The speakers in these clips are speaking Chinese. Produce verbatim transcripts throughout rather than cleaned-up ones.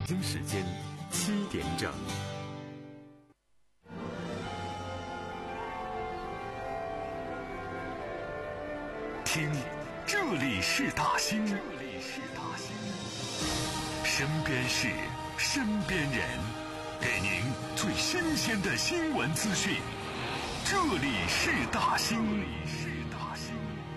京时间七点整。听，这里是大兴，这里是大兴，身边事，身边人，给您最新鲜的新闻资讯。这里是大兴，这里是大兴。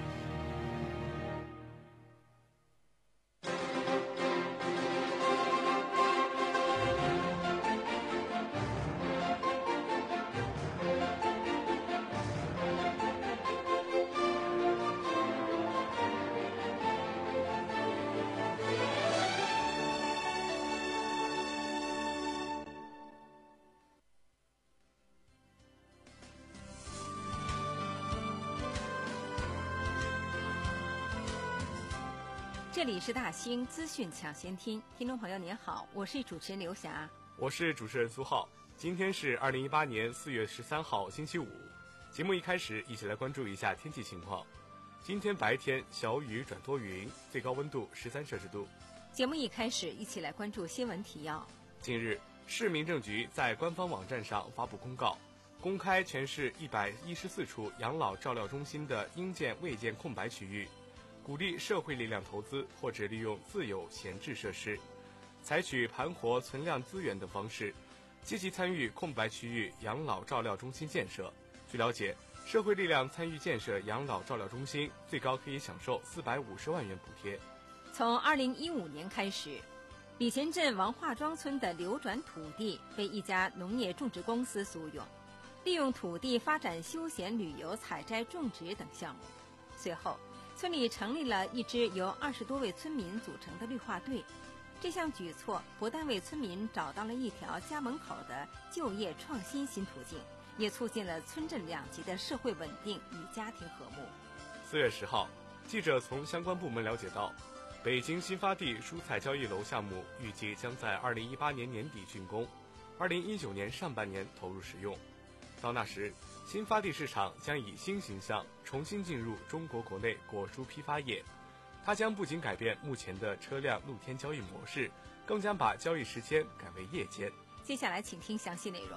这里是大兴资讯抢先听，听众朋友您好，我是主持人刘霞， 我是主持人苏浩。今天是二零一八年四月十三号星期五，节目一开始一起来关注一下天气情况。今天白天小雨转多云，最高温度十三摄氏度。 节目一开始一起来关注新闻提要。 近日，市民政局在官方网站上发布公告，公开全市一百一十四处养老照料中心的应建未建空白区域，鼓励社会力量投资或者利用自有闲置设施，采取盘活存量资源等方式，积极参与空白区域养老照料中心建设。据了解，社会力量参与建设养老照料中心，最高可以享受四百五十万元补贴。 从二零一五年开始，礼贤镇王化庄村的流转土地被一家农业种植公司租用，利用土地发展休闲旅游、采摘种植等项目。随后村里成立了一支由二十多位村民组成的绿化队，这项举措不但为村民找到了一条家门口的就业创新新途径，也促进了村镇两级的社会稳定与家庭和睦。 四月十号，记者从相关部门了解到，北京新发地蔬菜交易楼项目预计将在二零一八年年底竣工，二零一九年上半年投入使用。到那时，新发地市场将以新形象重新进入中国国内果蔬批发业，它将不仅改变目前的车辆露天交易模式，更将把交易时间改为夜间。 接下来请听详细内容。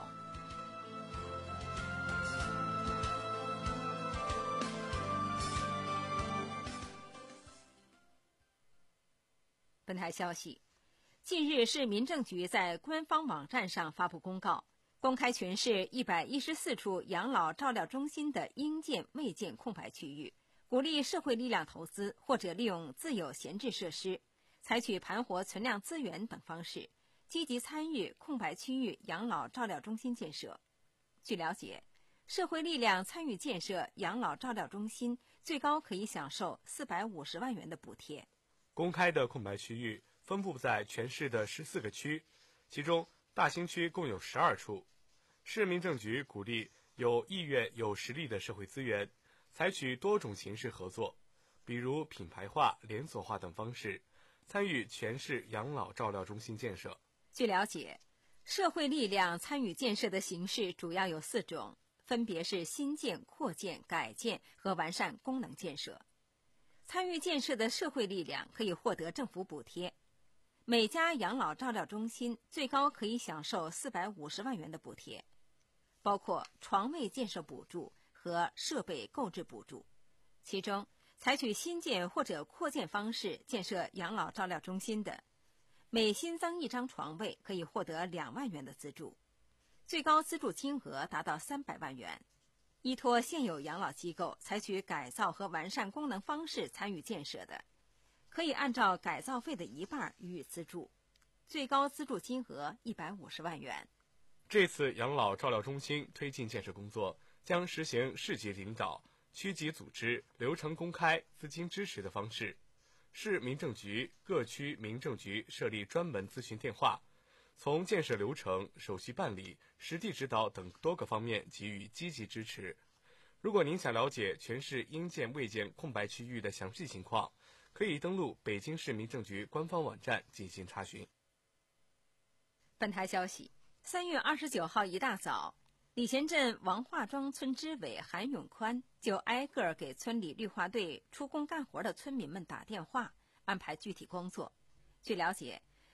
本台消息，近日市民政局在官方网站上发布公告，公开全市一百一十四处养老照料中心的应建未建空白区域，鼓励社会力量投资或者利用自有闲置设施，采取盘活存量资源等方式，积极参与空白区域养老照料中心建设。据了解，社会力量参与建设养老照料中心，最高可以享受四百五十万元的补贴。 公开的空白区域分布在全市的十四个区，其中大兴区共有十二处。市民政局鼓励有意愿有实力的社会资源，采取多种形式合作，比如品牌化、连锁化等方式，参与全市养老照料中心建设。 据了解，社会力量参与建设的形式主要有四种，分别是新建、扩建、改建和完善功能建设。参与建设的社会力量可以获得政府补贴，每家养老照料中心最高可以享受四百五十万元的补贴，包括床位建设补助和设备购置补助。其中，采取新建或者扩建方式建设养老照料中心的，每新增一张床位可以获得两万元的资助，最高资助金额达到三百万元。依托现有养老机构采取改造和完善功能方式参与建设的，可以按照改造费的一半予以资助，最高资助金额一百五十万元。 这次养老照料中心推进建设工作将实行市级领导、区级组织、流程公开、资金支持的方式。市民政局、各区民政局设立专门咨询电话，从建设流程、手续办理、实地指导等多个方面给予积极支持。如果您想了解全市应建未建空白区域的详细情况，可以登录北京市民政局官方网站进行查询。 本台消息，三月二十九号一大早，礼贤镇王化庄村支委韩永宽就挨个给村里绿化队出工干活的村民们打电话，安排具体工作。据了解，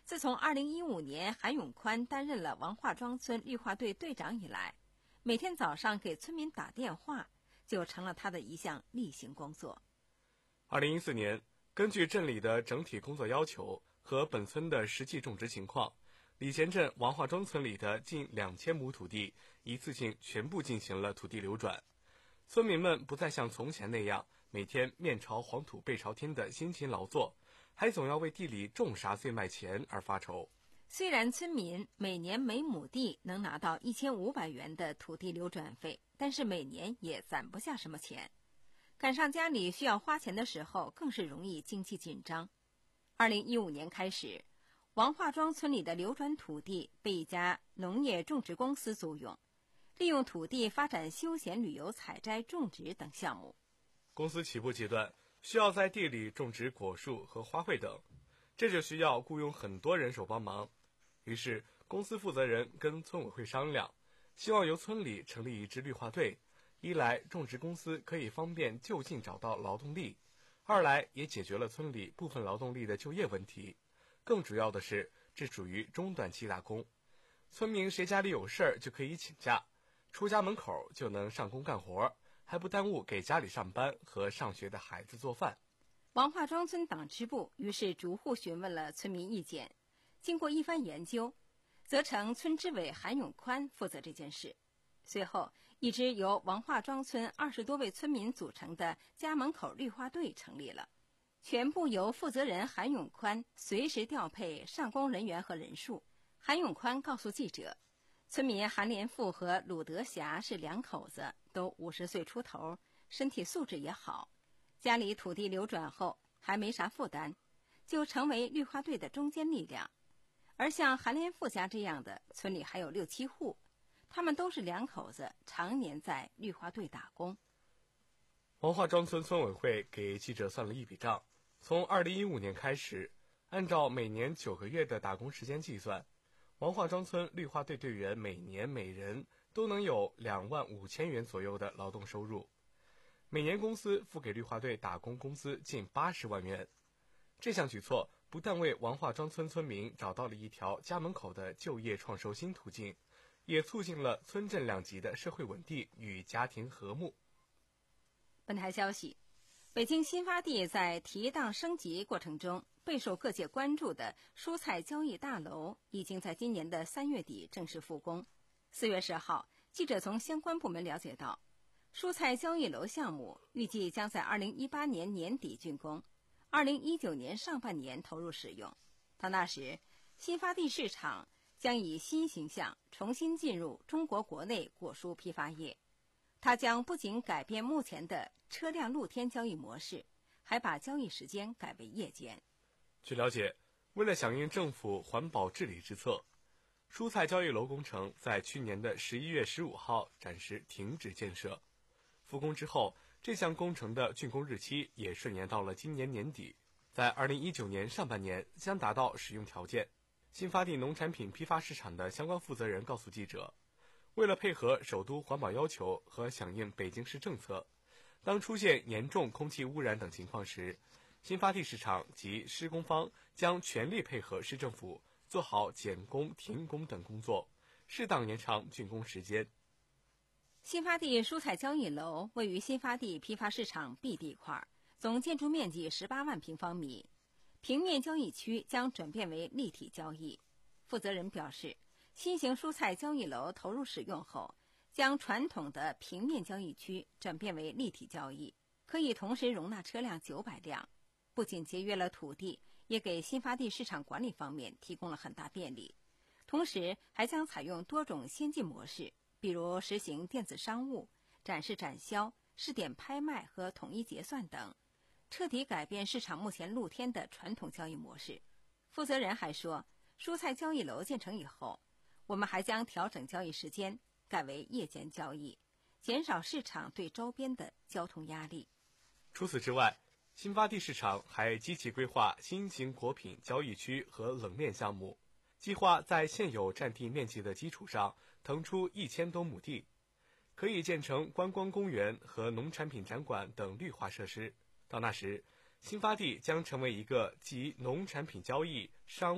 自从二零一五年韩永宽担任了王化庄村绿化队队长以来，每天早上给村民打电话就成了他的一项例行工作。 二零一四年，根据镇里的整体工作要求和本村的实际种植情况，礼贤镇王化庄村里的近两千亩土地一次性全部进行了土地流转。村民们不再像从前那样每天面朝黄土背朝天的辛勤劳作，还总要为地里种啥最卖钱而发愁。 虽然村民每年每亩地能拿到一千五百元的土地流转费，但是每年也攒不下什么钱。赶上家里需要花钱的时候，更是容易经济紧张。二零一五年开始，王化庄村里的流转土地被一家农业种植公司租用，利用土地发展休闲旅游、采摘、种植等项目。 公司起步阶段需要在地里种植果树和花卉等，这就需要雇佣很多人手帮忙。于是公司负责人跟村委会商量，希望由村里成立一支绿化队，一来种植公司可以方便就近找到劳动力，二来也解决了村里部分劳动力的就业问题。更主要的是，这属于中短期打工，村民谁家里有事儿就可以请假，出家门口就能上工干活，还不耽误给家里上班和上学的孩子做饭。 王化庄村党支部于是逐户询问了村民意见，经过一番研究，责成村支委韩永宽负责这件事。随后，一支由王化庄村二十多位村民组成的家门口绿化队成立了，全部由负责人韩永宽随时调配上工人员和人数。韩永宽告诉记者，村民韩连富和鲁德霞是两口子，都五十岁出头，身体素质也好，家里土地流转后还没啥负担，就成为绿化队的中坚力量。而像韩连富家这样的，村里还有六七户，他们都是两口子，常年在绿化队打工。 王化庄村村委会给记者算了一笔账，从二零一五年开始，按照每年九个月的打工时间计算，王化庄村绿化队队员每年每人都能有两万五千元左右的劳动收入，每年公司付给绿化队打工工资近八十万元。这项举措不但为王化庄村村民找到了一条家门口的就业创收新途径，也促进了村镇两级的社会稳定与家庭和睦。 本台消息，北京新发地在提档升级过程中备受各界关注的蔬菜交易大楼已经在今年的三月底正式复工。四月十号，记者从相关部门了解到，蔬菜交易楼项目预计将在二零一八年年底竣工，二零一九年上半年投入使用。到那时，新发地市场将以新形象重新进入中国国内果蔬批发业。它将不仅改变目前的车辆露天交易模式，还把交易时间改为夜间。 据了解，为了响应政府环保治理之策，蔬菜交易楼工程在去年的十一月十五号暂时停止建设。复工之后，这项工程的竣工日期也顺延到了今年年底，在二零一九年上半年将达到使用条件。新发地农产品批发市场的相关负责人告诉记者，为了配合首都环保要求和响应北京市政策，当出现严重空气污染等情况时，新发地市场及施工方将全力配合市政府做好减工、停工等工作，适当延长竣工时间。 新发地蔬菜交易楼位于新发地批发市场 B 地块，总建筑面积十八万平方米，平面交易区将转变为立体交易。负责人表示，新型蔬菜交易楼投入使用后，将传统的平面交易区转变为立体交易，可以同时容纳车辆九百辆，不仅节约了土地，也给新发地市场管理方面提供了很大便利。同时还将采用多种先进模式，比如实行电子商务、展示展销、试点拍卖和统一结算等，彻底改变市场目前露天的传统交易模式。负责人还说，蔬菜交易楼建成以后，我们还将调整交易时间，改为夜间交易，减少市场对周边的交通压力。 除此之外，新发地市场还积极规划新型果品交易区和冷链项目，计划在现有占地面积的基础上腾出一千多亩地，可以建成观光公园和农产品展馆等绿化设施。到那时，新发地将成为一个集农产品交易、商务、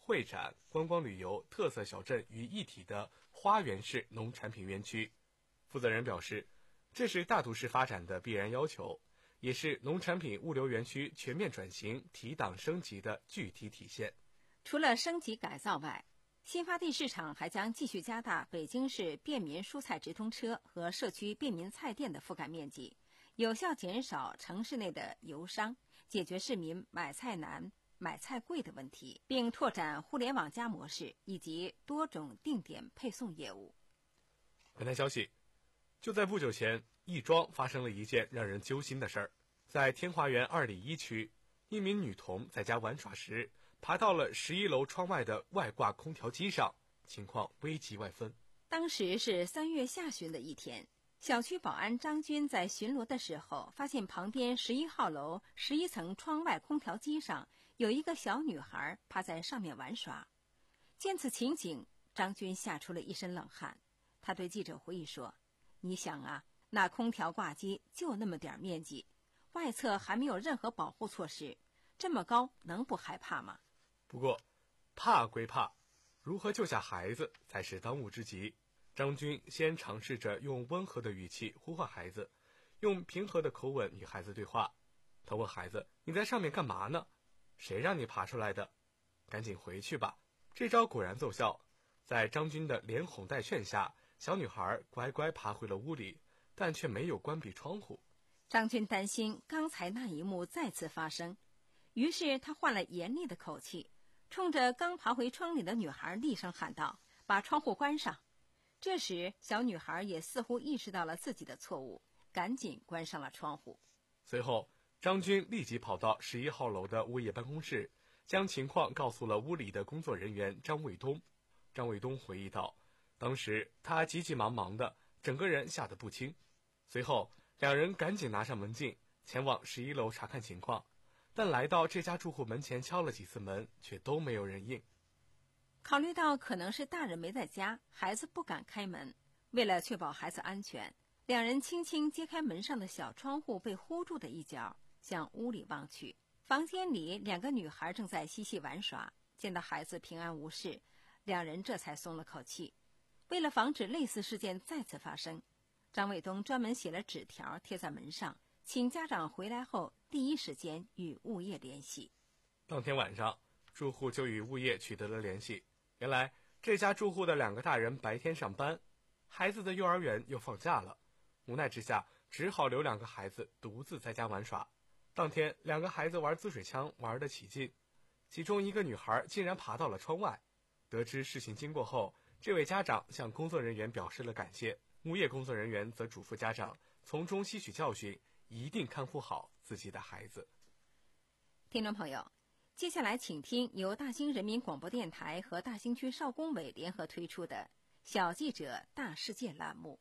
会展、观光旅游、特色小镇于一体的花园式农产品园区。负责人表示，这是大都市发展的必然要求，也是农产品物流园区全面转型提档升级的具体体现。 除了升级改造外，新发地市场还将继续加大北京市便民蔬菜直通车和社区便民菜店的覆盖面积，有效减少城市内的游商，解决市民买菜难、买菜贵的问题，并拓展互联网加模式以及多种定点配送业务。 本台消息，就在不久前，亦庄发生了一件让人揪心的事儿。在天华园二里一区，一名女童在家玩耍时，爬到了十一楼窗外的外挂空调机上，情况危急万分。 当时是三月下旬的一天，小区保安张军在巡逻的时候，发现旁边十一号楼十一层窗外空调机上有一个小女孩趴在上面玩耍。见此情景，张军吓出了一身冷汗。他对记者回忆说：“你想啊，那空调挂机就那么点面积，外侧还没有任何保护措施，这么高能不害怕吗？” 不过，怕归怕，如何救下孩子才是当务之急。张军先尝试着用温和的语气呼唤孩子，用平和的口吻与孩子对话。他问孩子：“你在上面干嘛呢？谁让你爬出来的？赶紧回去吧。”这招果然奏效，在张军的连哄带劝下，小女孩乖乖爬回了屋里，但却没有关闭窗户。 张军担心刚才那一幕再次发生，于是他换了严厉的口气，冲着刚爬回窗里的女孩厉声喊道：“把窗户关上！”这时，小女孩也似乎意识到了自己的错误，赶紧关上了窗户。 随后，张军立即跑到十一号楼的物业办公室，将情况告诉了屋里的工作人员张卫东。张卫东回忆道，当时他急急忙忙的，整个人吓得不轻。随后，两人赶紧拿上门禁，前往十一楼查看情况。但来到这家住户门前敲了几次门，却都没有人应。 考虑到可能是大人没在家，孩子不敢开门，为了确保孩子安全，两人轻轻揭开门上的小窗户被糊住的一角，向屋里望去。房间里两个女孩正在嬉戏玩耍，见到孩子平安无事，两人这才松了口气。为了防止类似事件再次发生，张卫东专门写了纸条贴在门上，请家长回来后第一时间与物业联系。 当天晚上，住户就与物业取得了联系。原来这家住户的两个大人白天上班，孩子的幼儿园又放假了，无奈之下只好留两个孩子独自在家玩耍。当天两个孩子玩滋水枪玩得起劲，其中一个女孩竟然爬到了窗外。得知事情经过后，这位家长向工作人员表示了感谢，物业工作人员则嘱咐家长从中吸取教训，一定看护好自己的孩子。 听众朋友，接下来请听由大兴人民广播电台和大兴区少工委联合推出的小记者大世界栏目。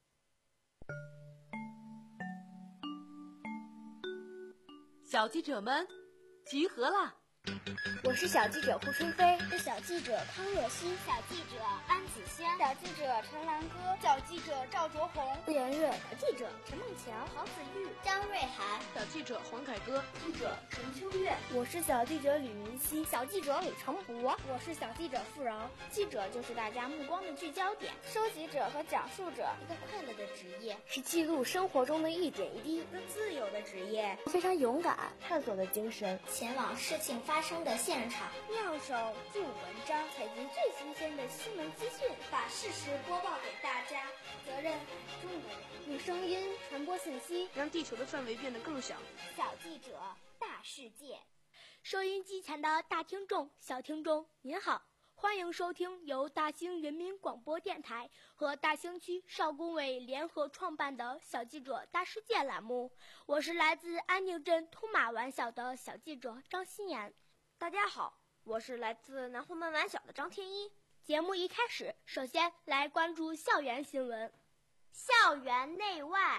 小记者们集合了， 我是小记者胡春飞， 是小记者康若曦， 小记者安子轩， 小记者陈兰歌， 小记者赵卓红， 顾妍月， 小记者陈梦强， 郝子玉， 张瑞涵， 小记者黄凯歌， 记者陈秋月， 我是小记者吕明熙， 小记者李成博， 我是小记者付饶。 记者就是大家目光的聚焦点， 收集者和讲述者， 一个快乐的职业， 是记录生活中的一点一滴， 一个自由的职业， 非常勇敢，探索的精神， 前往事情发生的现场， 妙手著文章， 采集最新鲜的新闻资讯， 把事实播报给大家， 责任很重的人， 用声音传播信息， 让地球的范围变得更小。 小记者大世界， 收音机前的大听众、小听众，您好，欢迎收听由大兴人民广播电台和大兴区少工委联合创办的小记者大世界栏目，我是来自安定镇通马湾小的小记者张新妍。 大家好，我是来自南湖门晚小的张天一。 节目一开始，首先来关注校园新闻。 校园内外。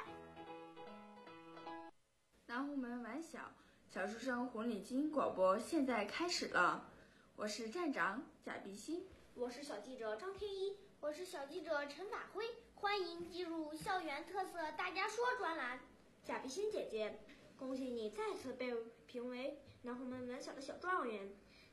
南湖门晚小小书生红领巾广播现在开始了，我是站长贾碧欣， 我是小记者张天一， 我是小记者陈法辉，欢迎进入校园特色大家说专栏。 贾碧欣姐姐，恭喜你再次被评为南湖门晚小的小状元。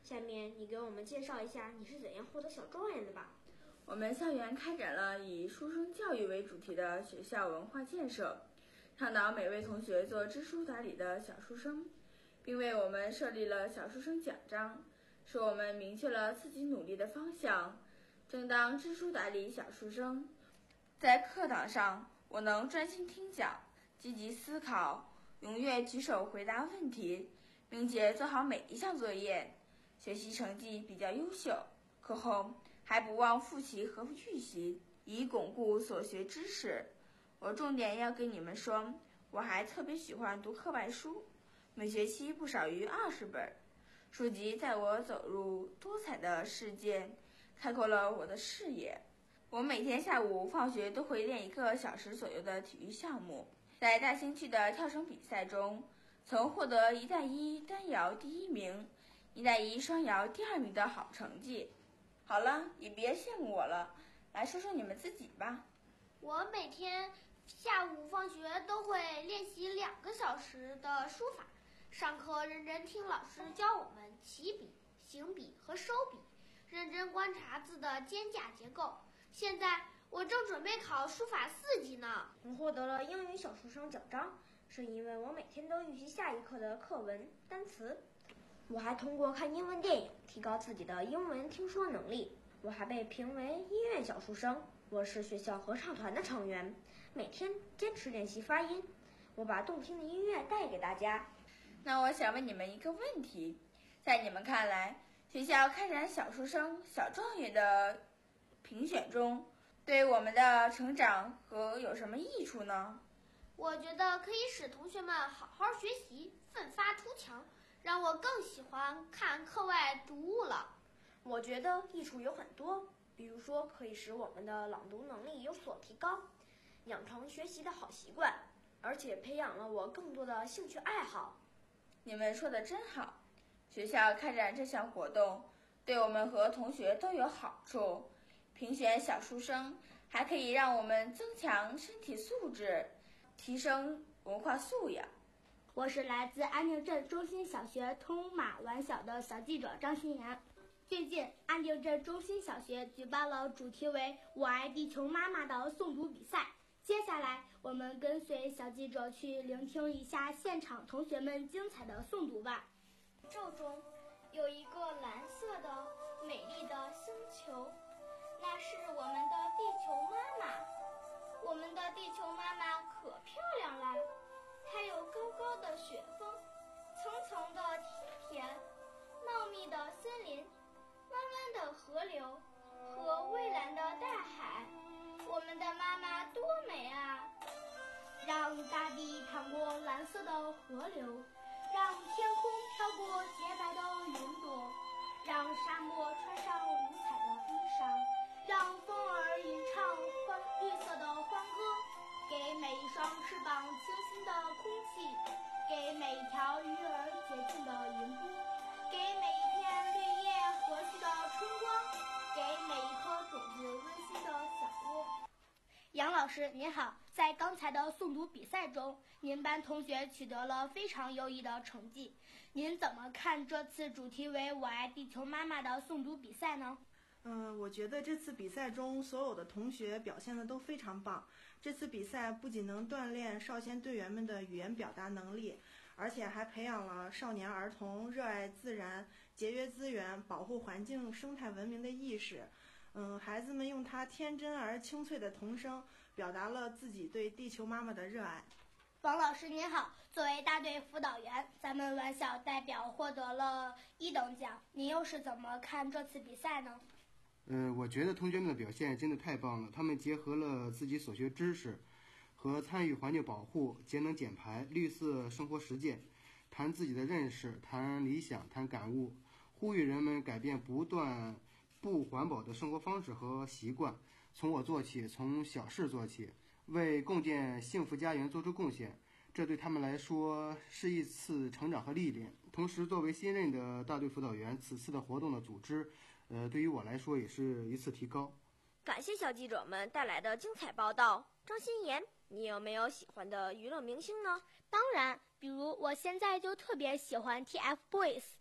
下面你给我们介绍一下你是怎样获得小状元的吧。 我们校园开展了以书生教育为主题的学校文化建设，倡导每位同学做知书达理的小书生，并为我们设立了小书生奖章，使我们明确了自己努力的方向，正当知书达理小书生。在课堂上，我能专心听讲，积极思考，踊跃举手回答问题，并且做好每一项作业，学习成绩比较优秀。课后还不忘复习和预习，以巩固所学知识。我重点要跟你们说，我还特别喜欢读课外书，每学期不少于二十本。书籍在我走入多彩的世界，开阔了我的视野。我每天下午放学都会练一个小时左右的体育项目，在大兴区的跳绳比赛中，曾获得一带一单摇第一名、一带一双摇第二名的好成绩。好了，也别羡慕我了，来说说你们自己吧。 我每天下午放学都会练习两个小时的书法，上课认真听老师教我们起笔、行笔和收笔，认真观察字的间架结构。现在我正准备考书法四级呢。 我获得了英语小书生奖章，是因为我每天都预习下一课的课文、单词。我还通过看英文电影提高自己的英文听说能力。我还被评为音乐小书生，我是学校合唱团的成员，每天坚持练习发音。我把动听的音乐带给大家。 那我想问你们一个问题，在你们看来，学校开展小书生、小状元的评选中，对我们的成长和有什么益处呢？ 我觉得可以使同学们好好学习，奋发图强，让我更喜欢看课外读物了。 我觉得益处有很多，比如说可以使我们的朗读能力有所提高，养成学习的好习惯，而且培养了我更多的兴趣爱好。 你们说的真好，学校开展这项活动对我们和同学都有好处。评选小书生还可以让我们增强身体素质，提升文化素养。 我是来自安定镇中心小学通马晚小的小记者张新妍。最近，安定镇中心小学举办了主题为“我爱地球妈妈”的诵读比赛。接下来，我们跟随小记者去聆听一下现场同学们精彩的诵读吧。 宇宙中有一个蓝色的美丽的星球，那是我们的地球妈妈。我们的地球妈妈可漂亮啦，它有高高的雪峰，层层的梯田，茂密的森林，弯弯的河流和蔚蓝的大海。我们的妈妈多美啊！ 让大地淌过蓝色的河流，让天空飘过洁白的云朵，让沙漠穿上五彩的衣裳，让风儿吟唱欢绿色的欢歌，给每一双翅膀清新的空气，给每一条鱼儿洁净的银波，给每一片绿叶和煦的春光，给每一颗种子温馨的小窝。杨老师您好，在刚才的诵读比赛中，您班同学取得了非常优异的成绩，您怎么看这次主题为“我爱地球妈妈”的诵读比赛呢？ 嗯、呃，我觉得这次比赛中所有的同学表现的都非常棒。这次比赛不仅能锻炼少先队员们的语言表达能力，而且还培养了少年儿童热爱自然、节约资源、保护环境、生态文明的意识。嗯，孩子们用他天真而清脆的童声，表达了自己对地球妈妈的热爱。 王老师您好，作为大队辅导员，咱们晚小代表获得了一等奖，您又是怎么看这次比赛呢？ 呃，我觉得同学们的表现真的太棒了，他们结合了自己所学知识和参与环境保护、节能减排、绿色生活实践，谈自己的认识，谈理想，谈感悟，呼吁人们改变不断不环保的生活方式和习惯，从我做起，从小事做起，为共建幸福家园做出贡献。这对他们来说是一次成长和历练。同时，作为新任的大队辅导员，此次的活动的组织，呃，对于我来说也是一次提高。 感谢小记者们带来的精彩报道。张新妍，你有没有喜欢的娱乐明星呢？ 当然，比如我现在就特别喜欢 T F Boys。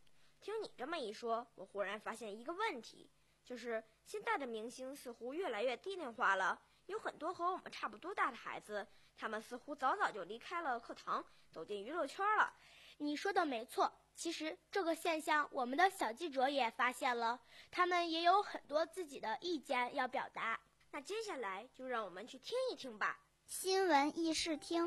听你这么一说，我忽然发现一个问题，就是现在的明星似乎越来越低龄化了。有很多和我们差不多大的孩子，他们似乎早早就离开了课堂，走进娱乐圈了。 你说的没错，其实这个现象我们的小记者也发现了，他们也有很多自己的意见要表达。 那接下来就让我们去听一听吧。 新闻议事厅，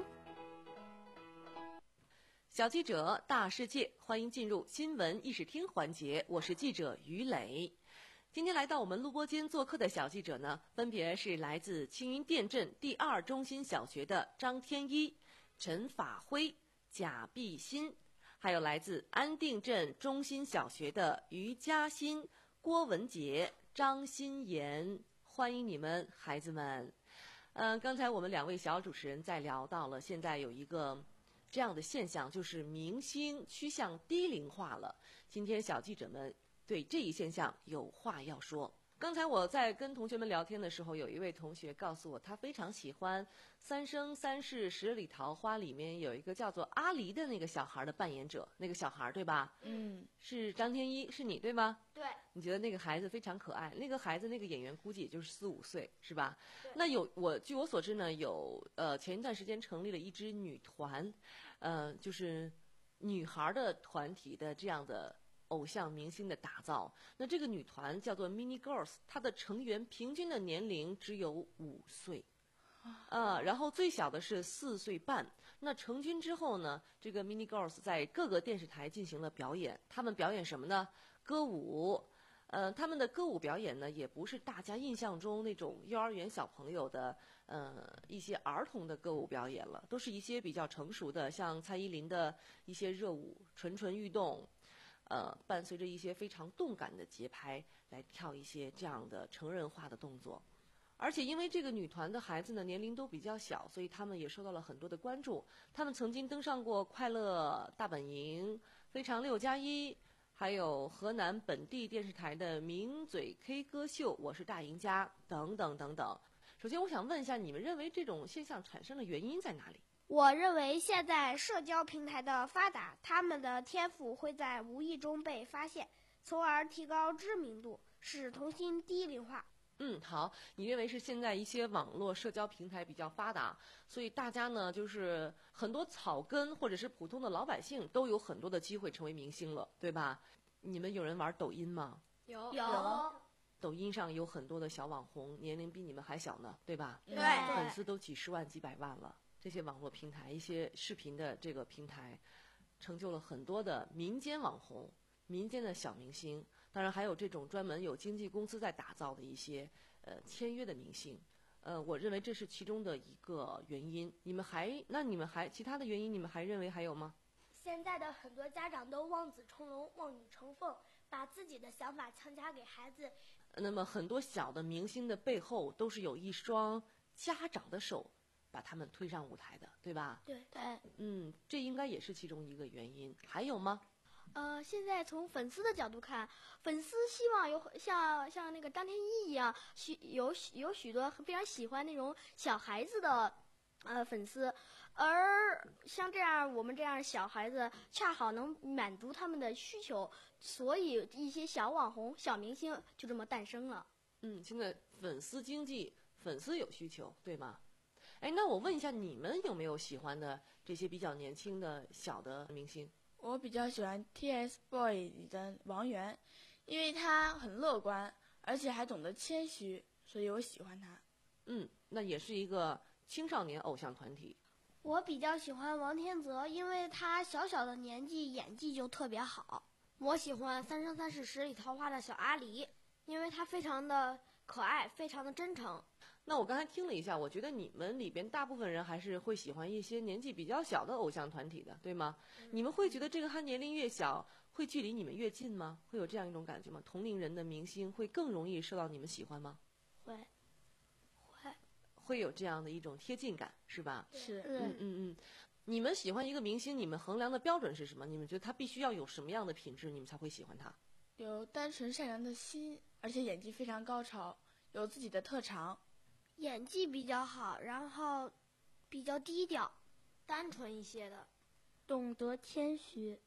小记者大世界，欢迎进入新闻议事厅环节，我是记者于磊。今天来到我们录播间做客的小记者呢，分别是来自青云店镇第二中心小学的张天一、陈法辉、贾碧新，还有来自安定镇中心小学的于嘉欣、郭文杰、张新妍，欢迎你们，孩子们。嗯、呃，刚才我们两位小主持人在聊到了，现在有一个这样的现象，就是明星趋向低龄化了。今天小记者们对这一现象有话要说。刚才我在跟同学们聊天的时候，有一位同学告诉我，他非常喜欢《三生三世十里桃花》里面有一个叫做阿离的那个小孩的扮演者，那个小孩对吧？ 嗯， 是张天一，是你对吗？ 对。 你觉得那个孩子非常可爱？那个孩子那个演员估计也就是四五岁，是吧？那有我据我所知呢，有呃前一段时间成立了一支女团，呃，就是女孩的团体的这样的偶像明星的打造。那这个女团叫做 Mini Girls， 它的成员平均的年龄只有五岁，呃，然后最小的是四岁半。那成军之后呢，这个 Mini Girls 在各个电视台进行了表演。他们表演什么呢？歌舞。呃，他们的歌舞表演呢，也不是大家印象中那种幼儿园小朋友的呃一些儿童的歌舞表演了，都是一些比较成熟的，像蔡依林的一些热舞，蠢蠢欲动。呃，伴随着一些非常动感的节拍来跳一些这样的成人化的动作。而且因为这个女团的孩子呢年龄都比较小，所以他们也受到了很多的关注。他们曾经登上过《快乐大本营》、《非常六加一》，还有河南本地电视台的名嘴 K 歌秀《我是大赢家》等等等等。首先我想问一下，你们认为这种现象产生的原因在哪里？ 我认为现在社交平台的发达，他们的天赋会在无意中被发现，从而提高知名度，使童星低龄化。 嗯，好，你认为是现在一些网络社交平台比较发达，所以大家呢就是很多草根或者是普通的老百姓都有很多的机会成为明星了，对吧？你们有人玩抖音吗？ 有有。 抖音上有很多的小网红，年龄比你们还小呢，对吧？ 对， 粉丝都几十万几百万了。这些网络平台，一些视频的这个平台，成就了很多的民间网红、民间的小明星。当然还有这种专门有经纪公司在打造的一些呃签约的明星。呃，我认为这是其中的一个原因。你们还那你们还其他的原因，你们还认为还有吗？ 现在的很多家长都望子成龙、望女成凤，把自己的想法强加给孩子。 那么很多小的明星的背后都是有一双家长的手把他们推上舞台的，对吧？ 对对， 嗯，这应该也是其中一个原因。还有吗？ 呃，现在从粉丝的角度看，粉丝希望有像像那个张天一一样，许有有许多非常喜欢那种小孩子的呃粉丝，而像这样我们这样小孩子恰好能满足他们的需求，所以一些小网红、小明星就这么诞生了。 嗯，现在粉丝经济，粉丝有需求，对吗？哎，那我问一下，你们有没有喜欢的这些比较年轻的小的明星？ 我比较喜欢 T F BOYS 里的王源，因为他很乐观，而且还懂得谦虚，所以我喜欢他。 嗯，那也是一个青少年偶像团体。 我比较喜欢王天泽，因为他小小的年纪演技就特别好。 我喜欢《三生三世十里桃花》的小阿离，因为他非常的可爱，非常的真诚。 那我刚才听了一下，我觉得你们里边大部分人还是会喜欢一些年纪比较小的偶像团体的，对吗？嗯、你们会觉得这个他年龄越小，会距离你们越近吗？会有这样一种感觉吗？同龄人的明星会更容易受到你们喜欢吗？ 会，会， 会有这样的一种贴近感，是吧？ 是， 嗯嗯嗯。你们喜欢一个明星，你们衡量的标准是什么？你们觉得他必须要有什么样的品质，你们才会喜欢他？ 有单纯善良的心，而且演技非常高超，有自己的特长。 演技比较好，然后比较低调，单纯一些的， 懂得谦虚。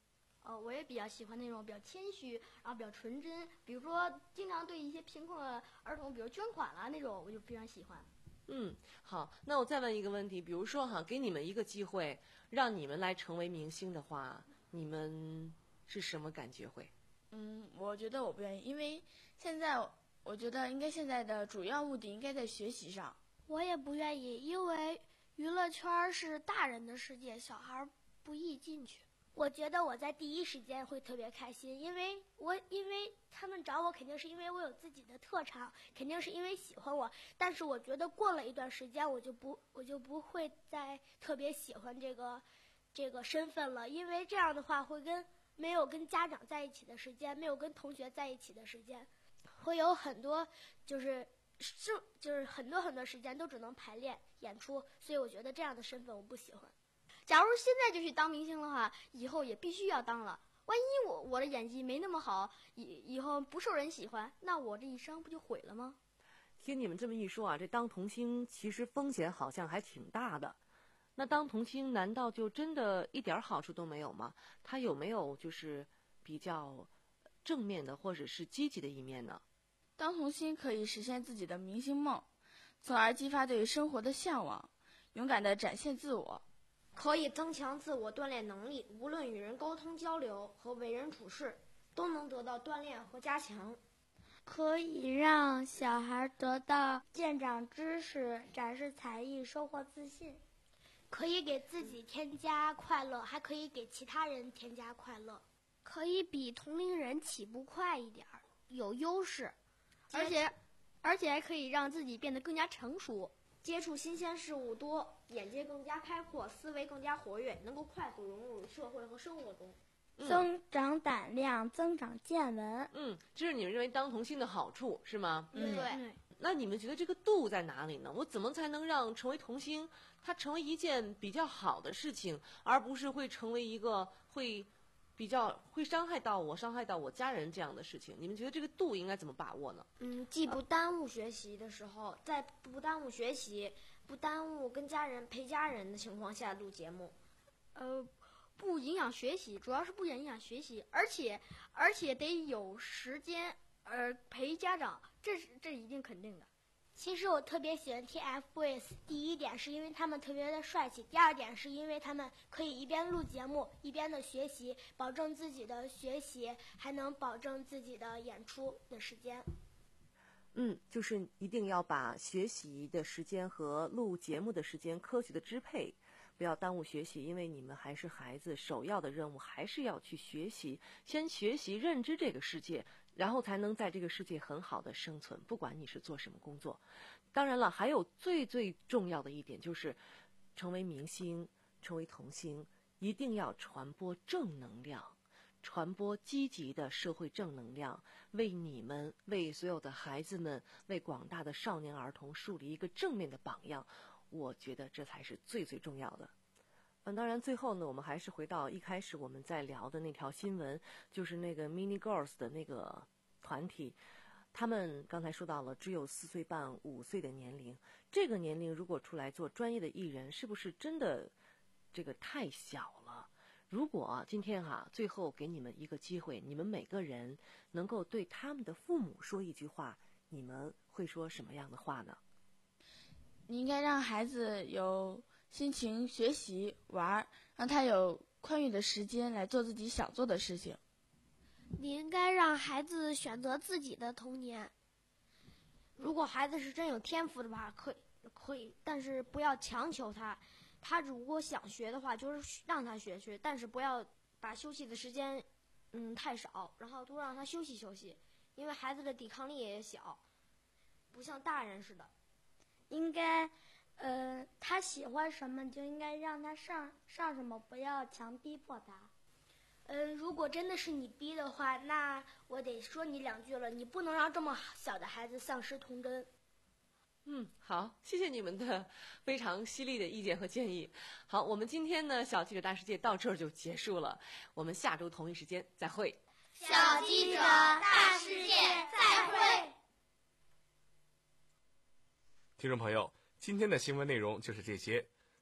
呃，我也比较喜欢那种比较谦虚，然后比较纯真，比如说经常对一些贫困的儿童，比如捐款啦那种，我就非常喜欢。 嗯，好，那我再问一个问题，比如说哈，给你们一个机会，让你们来成为明星的话，你们是什么感觉会？ 嗯，我觉得我不愿意，因为现在我觉得应该现在的主要目的应该在学习上。 我也不愿意，因为娱乐圈是大人的世界，小孩不易进去。我觉得我在第一时间会特别开心，因为我因为他们找我肯定是因为我有自己的特长，肯定是因为喜欢我。但是我觉得过了一段时间，我就不我就不会再特别喜欢这个这个身份了，因为这样的话会跟没有跟家长在一起的时间，没有跟同学在一起的时间，会有很多就是是就是很多很多时间都只能排练演出，所以我觉得这样的身份我不喜欢。 假如现在就去当明星的话，以后也必须要当了。万一我我的演技没那么好，以以后不受人喜欢，那我这一生不就毁了吗？ 听你们这么一说啊，这当童星其实风险好像还挺大的。那当童星难道就真的一点好处都没有吗？它有没有就是比较正面的或者是积极的一面呢？ 当童星可以实现自己的明星梦，从而激发对生活的向往，勇敢地展现自我。 可以增强自我锻炼能力，无论与人沟通交流和为人处事，都能得到锻炼和加强。 可以让小孩得到见长知识，展示才艺，收获自信。 可以给自己添加快乐，还可以给其他人添加快乐。 可以比同龄人起步快一点儿，有优势， 而且而且还可以让自己变得更加成熟。接触新鲜事物多，眼界更加开阔，思维更加活跃，能够快速融入社会和生活中， 嗯、增长胆量，增长见闻。 嗯，这是你们认为当童星的好处是吗？ 嗯，对。 那你们觉得这个度在哪里呢？我怎么才能让成为童星，它成为一件比较好的事情，而不是会成为一个会比较会伤害到我、伤害到我家人这样的事情？你们觉得这个度应该怎么把握呢？ 嗯，既不耽误学习的时候，在不耽误学习、不耽误跟家人陪家人的情况下录节目，呃，不影响学习，主要是不影响学习，而且而且得有时间呃陪家长，这是这一定肯定的。其实我特别喜欢 TFBOYS， 第一点是因为他们特别的帅气，第二点是因为他们可以一边录节目一边的学习，保证自己的学习，还能保证自己的演出的时间。 嗯，就是一定要把学习的时间和录节目的时间科学的支配，不要耽误学习，因为你们还是孩子，首要的任务还是要去学习，先学习认知这个世界，然后才能在这个世界很好的生存，不管你是做什么工作。当然了，还有最最重要的一点就是成为明星，成为童星，一定要传播正能量，传播积极的社会正能量，为你们，为所有的孩子们，为广大的少年儿童树立一个正面的榜样，我觉得这才是最最重要的。嗯，当然最后呢，我们还是回到一开始我们在聊的那条新闻，就是那个 Mini Girls 的那个团体，他们刚才说到了只有四岁半五岁的年龄，这个年龄如果出来做专业的艺人，是不是真的这个太小了？如果今天哈、啊，最后给你们一个机会，你们每个人能够对他们的父母说一句话，你们会说什么样的话呢？ 你应该让孩子有心情学习玩，让他有宽裕的时间来做自己想做的事情。 你应该让孩子选择自己的童年。如果孩子是真有天赋的话，可以可以，但是不要强求他。他如果想学的话，就是让他学学，但是不要把休息的时间，嗯，太少，然后多让他休息休息，因为孩子的抵抗力也小，不像大人似的。 应该，呃，他喜欢什么就应该让他上上什么，不要强逼迫他。 嗯，如果真的是你逼的话，那我得说你两句了，你不能让这么小的孩子丧失童真。 嗯，好，谢谢你们的非常犀利的意见和建议。好，我们今天呢小记者大世界到这儿就结束了，我们下周同一时间再会。 小记者大世界再会。 听众朋友，今天的新闻内容就是这些。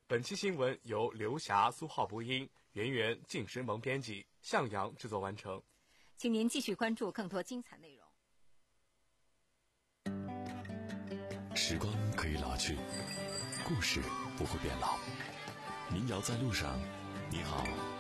本期新闻由刘霞、苏浩播音，圆圆、静时萌编辑，向阳制作完成。 请您继续关注更多精彩内容。 时光可以老去，故事不会变老。民谣在路上，你好。